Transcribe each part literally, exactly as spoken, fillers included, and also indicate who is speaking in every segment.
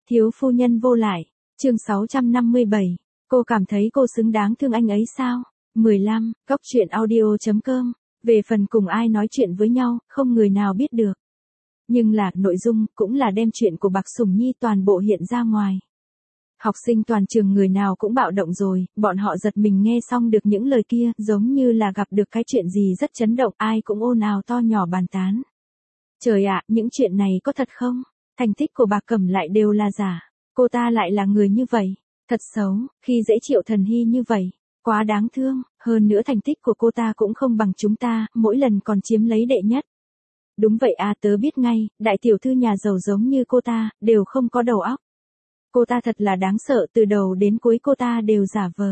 Speaker 1: Thiếu phu nhân vô lại, chương sáu trăm năm mươi bảy, cô cảm thấy cô xứng đáng thương anh ấy sao? mười lăm, góc truyện audio chấm com, về phần cùng ai nói chuyện với nhau, không người nào biết được. Nhưng là, nội dung, cũng là đem chuyện của Bạc Sủng Nhi toàn bộ hiện ra ngoài. Học sinh toàn trường người nào cũng bạo động rồi, bọn họ giật mình nghe xong được những lời kia, giống như là gặp được cái chuyện gì rất chấn động, ai cũng ồn ào to nhỏ bàn tán. Trời ạ, những chuyện này có thật không? Thành tích của Bạc Cẩm lại đều là giả. Cô ta lại là người như vậy. Thật xấu, khi dễ Triệu Thần Hy như vậy. Quá đáng thương, hơn nữa thành tích của cô ta cũng không bằng chúng ta, mỗi lần còn chiếm lấy đệ nhất. Đúng vậy à, tớ biết ngay, đại tiểu thư nhà giàu giống như cô ta, đều không có đầu óc. Cô ta thật là đáng sợ, từ đầu đến cuối cô ta đều giả vờ.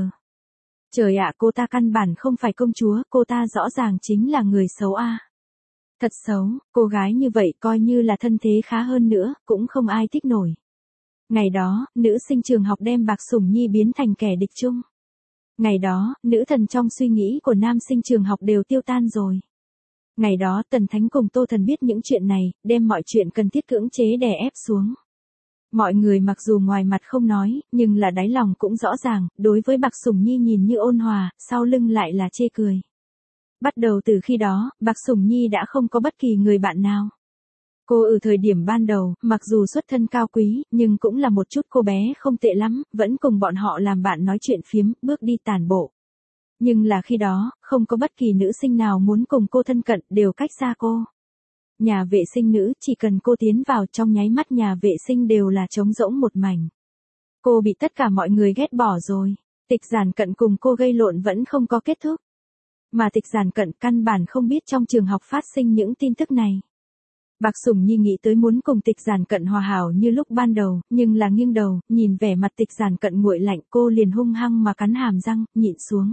Speaker 1: Trời ạ, cô ta căn bản không phải công chúa, cô ta rõ ràng chính là người xấu a. À. Thật xấu, cô gái như vậy coi như là thân thế khá hơn nữa, cũng không ai thích nổi. Ngày đó, nữ sinh trường học đem Bạc Sủng Nhi biến thành kẻ địch chung. Ngày đó, nữ thần trong suy nghĩ của nam sinh trường học đều tiêu tan rồi. Ngày đó, Tần Thánh cùng Tô Thần biết những chuyện này, đem mọi chuyện cần thiết cưỡng chế đè ép xuống. Mọi người mặc dù ngoài mặt không nói, nhưng là đáy lòng cũng rõ ràng, đối với Bạc Sủng Nhi nhìn như ôn hòa, sau lưng lại là chê cười. Bắt đầu từ khi đó, Bạc Sủng Nhi đã không có bất kỳ người bạn nào. Cô ở thời điểm ban đầu, mặc dù xuất thân cao quý, nhưng cũng là một chút cô bé không tệ lắm, vẫn cùng bọn họ làm bạn nói chuyện phiếm, bước đi tản bộ. Nhưng là khi đó, không có bất kỳ nữ sinh nào muốn cùng cô thân cận, đều cách xa cô. Nhà vệ sinh nữ, chỉ cần cô tiến vào trong nháy mắt nhà vệ sinh đều là trống rỗng một mảnh. Cô bị tất cả mọi người ghét bỏ rồi. Tịch Giản Cận cùng cô gây lộn vẫn không có kết thúc. Mà Tịch Giản Cận căn bản không biết trong trường học phát sinh những tin tức này. Bạc Sủng Nhi nghĩ tới muốn cùng Tịch Giản Cận hòa hảo như lúc ban đầu, nhưng là nghiêng đầu, nhìn vẻ mặt Tịch Giản Cận nguội lạnh, cô liền hung hăng mà cắn hàm răng, nhịn xuống.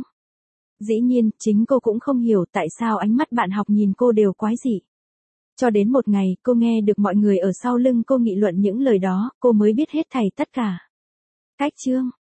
Speaker 1: Dĩ nhiên, chính cô cũng không hiểu tại sao ánh mắt bạn học nhìn cô đều quái dị. Cho đến một ngày, cô nghe được mọi người ở sau lưng cô nghị luận những lời đó, cô mới biết hết thảy tất cả. Cách chương,